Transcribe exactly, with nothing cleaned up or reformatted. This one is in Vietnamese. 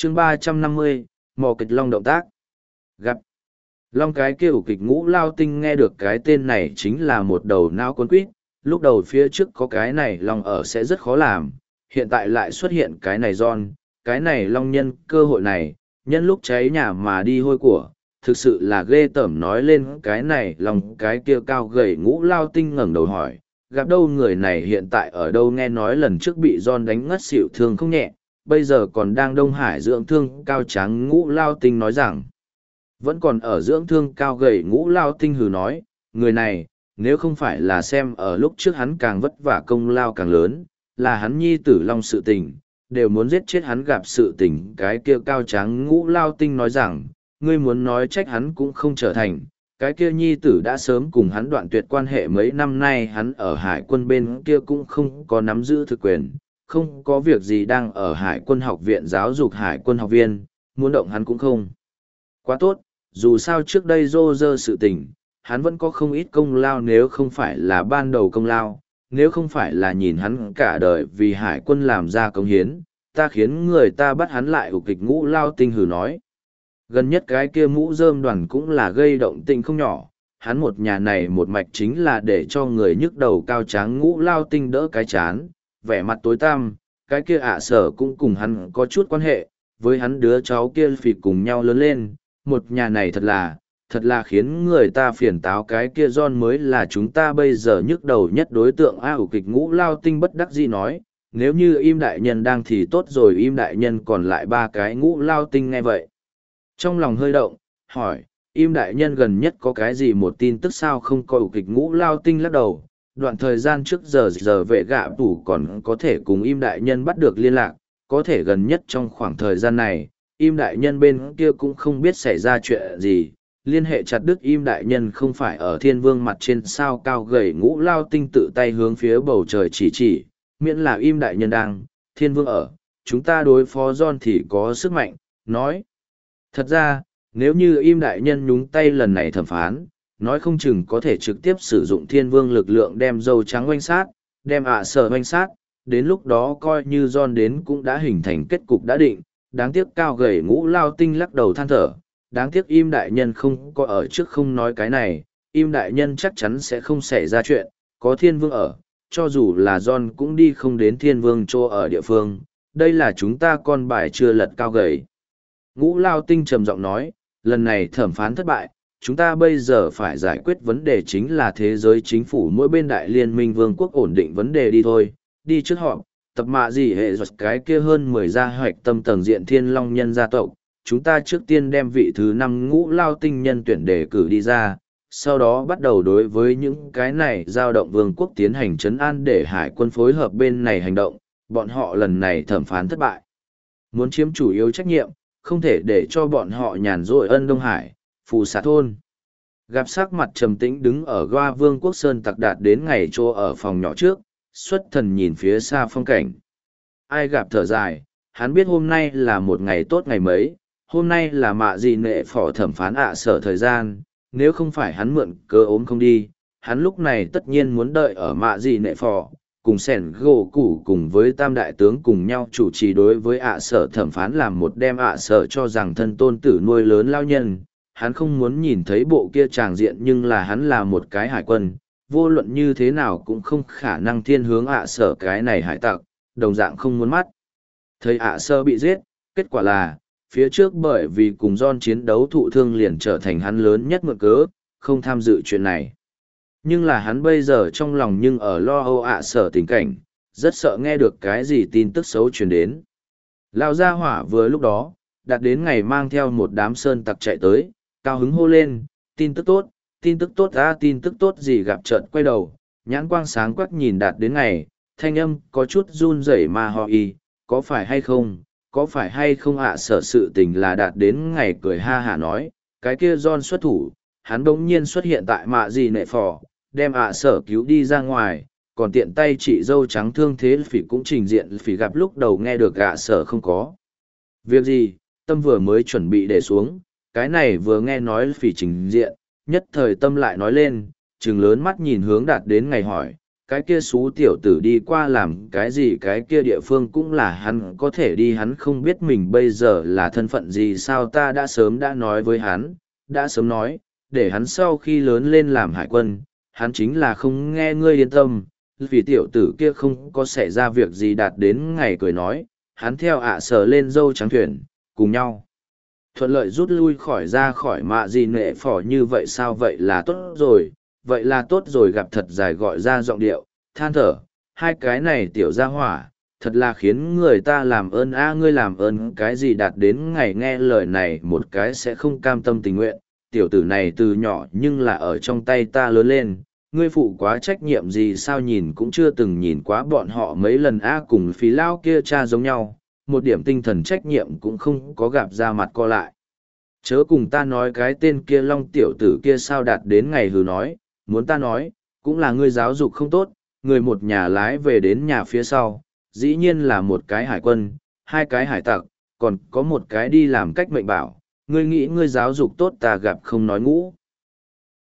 chương ba trăm năm mươi, mò kịch long động tác. Gặp. Long cái kia ủ kịch ngũ lao tinh nghe được cái tên này chính là một đầu não cuốn quýt, lúc đầu phía trước có cái này long ở sẽ rất khó làm, hiện tại lại xuất hiện cái này John, cái này long nhân cơ hội này, nhân lúc cháy nhà mà đi hôi của, thực sự là ghê tởm. Nói lên cái này long cái kia cao gầy ngũ lao tinh ngẩng đầu hỏi, gặp đâu người này hiện tại ở đâu, nghe nói lần trước bị John đánh ngất xỉu thương không nhẹ, bây giờ còn đang Đông Hải dưỡng thương. Cao tráng ngũ lao tinh nói rằng, vẫn còn ở dưỡng thương. Cao gầy ngũ lao tinh hừ nói, người này, nếu không phải là xem ở lúc trước hắn càng vất vả công lao càng lớn, là hắn nhi tử long sự tình, đều muốn giết chết hắn. Gặp sự tình cái kia cao tráng ngũ lao tinh nói rằng, ngươi muốn nói trách hắn cũng không trở thành, cái kia nhi tử đã sớm cùng hắn đoạn tuyệt quan hệ, mấy năm nay hắn ở hải quân bên kia cũng không có nắm giữ thực quyền, không có việc gì đang ở hải quân học viện giáo dục hải quân học viên, muốn động hắn cũng không quá tốt. Dù sao trước đây rô rơ sự tình, hắn vẫn có không ít công lao, nếu không phải là ban đầu công lao, nếu không phải là nhìn hắn cả đời vì hải quân làm ra công hiến, ta khiến người ta bắt hắn lại. ủ kịch ngũ lao tinh hừ nói, gần nhất cái kia mũ rơm đoàn cũng là gây động tình không nhỏ, hắn một nhà này một mạch chính là để cho người nhức đầu. Cao tráng ngũ lao tinh đỡ cái chán, vẻ mặt tối tăm, cái kia ạ sở cũng cùng hắn có chút quan hệ, với hắn đứa cháu kia phì cùng nhau lớn lên, một nhà này thật là, thật là khiến người ta phiền táo. Cái kia John mới là chúng ta bây giờ nhức đầu nhất đối tượng. A ủ kịch ngũ lao tinh bất đắc dĩ nói, nếu như im đại nhân đang thì tốt rồi. Im đại nhân còn lại ba cái ngũ lao tinh nghe vậy, trong lòng hơi động, hỏi, im đại nhân gần nhất có cái gì một tin tức sao không? Có. ủ kịch ngũ lao tinh lắc đầu, đoạn thời gian trước giờ giờ vệ gạ tủ còn có thể cùng im đại nhân bắt được liên lạc, có thể gần nhất trong khoảng thời gian này, im đại nhân bên kia cũng không biết xảy ra chuyện gì, liên hệ chặt đứt. Im đại nhân không phải ở thiên vương mặt trên sao? Cao gầy ngũ lao tinh tự tay hướng phía bầu trời chỉ chỉ, miễn là im đại nhân đang, thiên vương ở, chúng ta đối phó John thì có sức mạnh. Nói thật ra, nếu như im đại nhân nhúng tay lần này thẩm phán, nói không chừng có thể trực tiếp sử dụng thiên vương lực lượng đem dâu trắng oanh sát, đem ạ sở oanh sát, đến lúc đó coi như John đến cũng đã hình thành kết cục đã định. Đáng tiếc. Cao gầy ngũ lao tinh lắc đầu than thở, đáng tiếc im đại nhân không có ở trước không nói cái này, im đại nhân chắc chắn sẽ không xảy ra chuyện, có thiên vương ở, cho dù là John cũng đi không đến thiên vương chỗ ở địa phương, đây là chúng ta con bài chưa lật. Cao gầy ngũ lao tinh trầm giọng nói, lần này thẩm phán thất bại, chúng ta bây giờ phải giải quyết vấn đề chính là thế giới chính phủ mỗi bên đại liên minh vương quốc ổn định vấn đề đi thôi. Đi trước họp, tập mạ gì hệ giật cái kia hơn mười gia hoạch tâm tầng diện thiên long nhân gia tộc, chúng ta trước tiên đem vị thứ năm ngũ lao tinh nhân tuyển đề cử đi ra, sau đó bắt đầu đối với những cái này giao động vương quốc tiến hành trấn an để hải quân phối hợp bên này hành động. Bọn họ lần này thẩm phán thất bại, muốn chiếm chủ yếu trách nhiệm, không thể để cho bọn họ nhàn rỗi ân Đông Hải, phù xạ thôn. Gặp sắc mặt trầm tĩnh đứng ở Goa Vương quốc Sơn Tặc Đạt đến ngày chỗ ở phòng nhỏ trước, xuất thần nhìn phía xa phong cảnh. Ai gặp thở dài, hắn biết hôm nay là một ngày tốt ngày mấy, hôm nay là mạ gì nệ phỏ thẩm phán ạ sở thời gian, nếu không phải hắn mượn cơ ốm không đi, hắn lúc này tất nhiên muốn đợi ở mạ gì nệ phỏ, cùng sẻn gỗ củ cùng với tam đại tướng cùng nhau chủ trì đối với ạ sở thẩm phán, làm một đem ạ sở cho rằng thân tôn tử nuôi lớn lao nhân. Hắn không muốn nhìn thấy bộ kia tràng diện, nhưng là hắn là một cái hải quân, vô luận như thế nào cũng không khả năng thiên hướng ạ sở cái này hải tặc, đồng dạng không muốn mắt thấy ạ sở bị giết. Kết quả là, phía trước bởi vì cùng John chiến đấu thụ thương liền trở thành hắn lớn nhất mượn cớ, không tham dự chuyện này. Nhưng là hắn bây giờ trong lòng nhưng ở lo âu ạ sở tình cảnh, rất sợ nghe được cái gì tin tức xấu truyền đến. Lao gia hỏa vừa lúc đó, đạt đến ngày mang theo một đám sơn tặc chạy tới, cao hứng hô lên, tin tức tốt, tin tức tốt ra tin tức tốt gì? Gặp trận quay đầu, nhãn quang sáng quắc nhìn đạt đến ngày, thanh âm có chút run rẩy mà ho y, có phải hay không, có phải hay không ạ sở sự tình là đạt đến ngày cười ha hả nói, cái kia John xuất thủ, hắn bỗng nhiên xuất hiện tại mạ gì nệ phò, đem ạ sở cứu đi ra ngoài, còn tiện tay chị dâu trắng thương thế phỉ cũng trình diện. Phỉ gặp lúc đầu nghe được ạ sở không có việc gì, tâm vừa mới chuẩn bị để xuống, cái này vừa nghe nói phỉ trình diện, nhất thời tâm lại nói lên, trừng lớn mắt nhìn hướng đạt đến ngày hỏi, cái kia xú tiểu tử đi qua làm cái gì cái kia địa phương cũng là hắn có thể đi, hắn không biết mình bây giờ là thân phận gì sao, ta đã sớm đã nói với hắn, đã sớm nói, để hắn sau khi lớn lên làm hải quân, hắn chính là không nghe, ngươi yên tâm, vì tiểu tử kia không có xảy ra việc gì. Đạt đến ngày cười nói, hắn theo ạ sở lên dâu trắng thuyền, cùng nhau thuận lợi rút lui khỏi ra khỏi mạ gì nệ phỏ. Như vậy sao, vậy là tốt rồi, vậy là tốt rồi. Gặp thật dài gọi ra giọng điệu, than thở, hai cái này tiểu gia hỏa, thật là khiến người ta làm ơn a. Ngươi làm ơn cái gì? Đạt đến ngày nghe lời này một cái sẽ không cam tâm tình nguyện, tiểu tử này từ nhỏ nhưng là ở trong tay ta lớn lên, ngươi phụ quá trách nhiệm gì sao, nhìn cũng chưa từng nhìn quá bọn họ mấy lần a. Cùng phí lao kia cha giống nhau, một điểm tinh thần trách nhiệm cũng không có, gặp ra mặt co lại. Chớ cùng ta nói cái tên kia long tiểu tử kia sao. Đạt đến ngày hừ nói, muốn ta nói, cũng là ngươi giáo dục không tốt, người một nhà lái về đến nhà phía sau, dĩ nhiên là một cái hải quân, hai cái hải tặc, còn có một cái đi làm cách mệnh bảo, ngươi nghĩ ngươi giáo dục tốt ta gặp không nói ngũ.